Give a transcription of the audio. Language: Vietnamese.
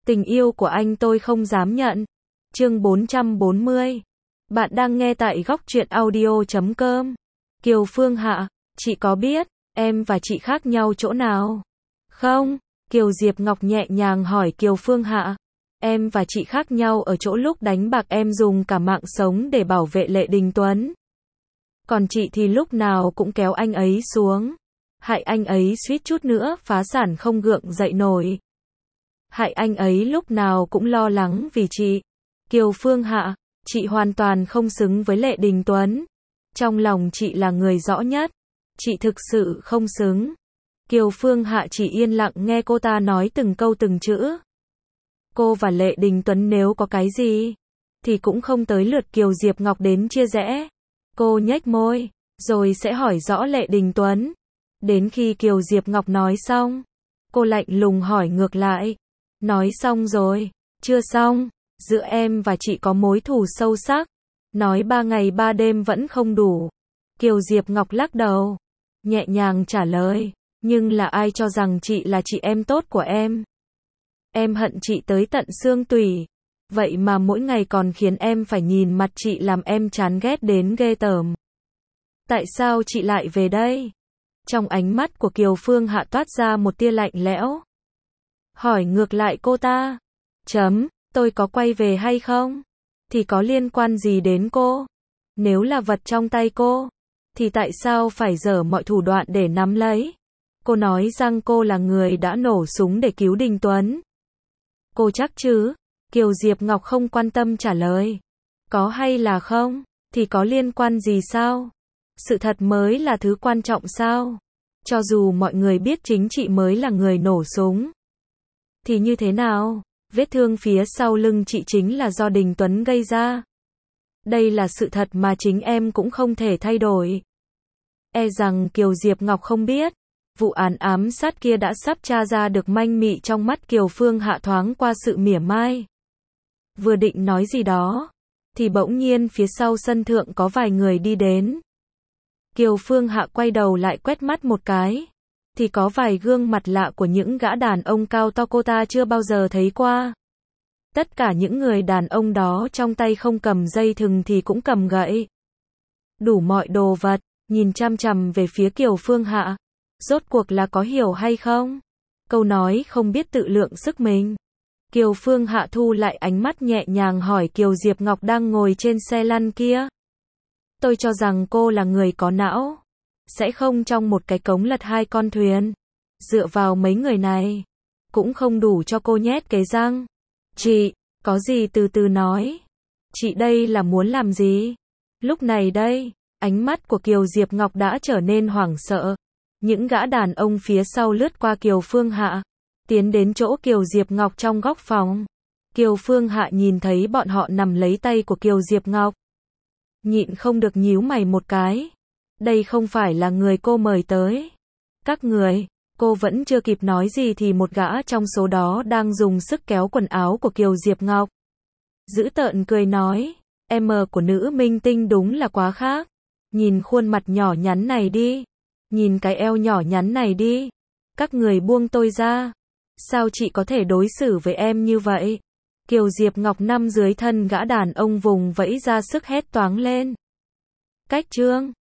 Tình yêu của anh tôi không dám nhận. Chương 440. Bạn đang nghe tại góc truyện audio.com. Kiều Phương Hạ, chị có biết, em và chị khác nhau chỗ nào? Không, Kiều Diệp Ngọc nhẹ nhàng hỏi Kiều Phương Hạ. Em và chị khác nhau ở chỗ lúc đánh bạc em dùng cả mạng sống để bảo vệ Lệ Đình Tuấn. Còn chị thì lúc nào cũng kéo anh ấy xuống. Hại anh ấy suýt chút nữa phá sản không gượng dậy nổi. Hại anh ấy lúc nào cũng lo lắng vì chị. Kiều Phương Hạ, chị hoàn toàn không xứng với Lệ Đình Tuấn. Trong lòng chị là người rõ nhất. Chị thực sự không xứng. Kiều Phương Hạ chỉ yên lặng nghe cô ta nói từng câu từng chữ. Cô và Lệ Đình Tuấn nếu có cái gì, thì cũng không tới lượt Kiều Diệp Ngọc đến chia rẽ. Cô nhếch môi, rồi sẽ hỏi rõ Lệ Đình Tuấn. Đến khi Kiều Diệp Ngọc nói xong, cô lạnh lùng hỏi ngược lại. Nói xong rồi, chưa xong, giữa em và chị có mối thù sâu sắc. Nói 3 ngày 3 đêm vẫn không đủ. Kiều Diệp Ngọc lắc đầu, nhẹ nhàng trả lời, nhưng là ai cho rằng chị là chị em tốt của em? Em hận chị tới tận xương tủy. Vậy mà mỗi ngày còn khiến em phải nhìn mặt chị làm em chán ghét đến ghê tởm. Tại sao chị lại về đây? Trong ánh mắt của Kiều Phương Hạ toát ra một tia lạnh lẽo. Hỏi ngược lại cô ta. Tôi có quay về hay không? Thì có liên quan gì đến cô? Nếu là vật trong tay cô, thì tại sao phải dở mọi thủ đoạn để nắm lấy? Cô nói rằng cô là người đã nổ súng để cứu Đình Tuấn. Cô chắc chứ? Kiều Diệp Ngọc không quan tâm trả lời. Có hay là không? Thì có liên quan gì sao? Sự thật mới là thứ quan trọng sao? Cho dù mọi người biết chính chị mới là người nổ súng, thì như thế nào? Vết thương phía sau lưng chị chính là do Đình Tuấn gây ra. Đây là sự thật mà chính em cũng không thể thay đổi. E rằng Kiều Diệp Ngọc không biết, vụ án ám sát kia đã sắp tra ra được manh mị. Trong mắt Kiều Phương Hạ thoáng qua sự mỉa mai. Vừa định nói gì đó, thì bỗng nhiên phía sau sân thượng có vài người đi đến. Kiều Phương Hạ quay đầu lại quét mắt một cái, thì có vài gương mặt lạ của những gã đàn ông cao to cô ta chưa bao giờ thấy qua. Tất cả những người đàn ông đó trong tay không cầm dây thừng thì cũng cầm gậy. Đủ mọi đồ vật, nhìn chằm chằm về phía Kiều Phương Hạ. Rốt cuộc là có hiểu hay không? Câu nói không biết tự lượng sức mình. Kiều Phương Hạ thu lại ánh mắt nhẹ nhàng hỏi Kiều Diệp Ngọc đang ngồi trên xe lăn kia. Tôi cho rằng cô là người có não. Sẽ không trong một cái cống lật hai con thuyền. Dựa vào mấy người này, cũng không đủ cho cô nhét cái răng. Chị, có gì từ từ nói. Chị đây là muốn làm gì? Lúc này đây, ánh mắt của Kiều Diệp Ngọc đã trở nên hoảng sợ. Những gã đàn ông phía sau lướt qua Kiều Phương Hạ, tiến đến chỗ Kiều Diệp Ngọc trong góc phòng. Kiều Phương Hạ nhìn thấy bọn họ nằm lấy tay của Kiều Diệp Ngọc, nhịn không được nhíu mày một cái. Đây không phải là người cô mời tới. Các người, cô vẫn chưa kịp nói gì thì một gã trong số đó đang dùng sức kéo quần áo của Kiều Diệp Ngọc. Dữ tợn cười nói, em của nữ minh tinh đúng là quá khác. Nhìn khuôn mặt nhỏ nhắn này đi. Nhìn cái eo nhỏ nhắn này đi. Các người buông tôi ra. Sao chị có thể đối xử với em như vậy? Kiều Diệp Ngọc nằm dưới thân gã đàn ông vùng vẫy ra sức hét toáng lên. Cách trương.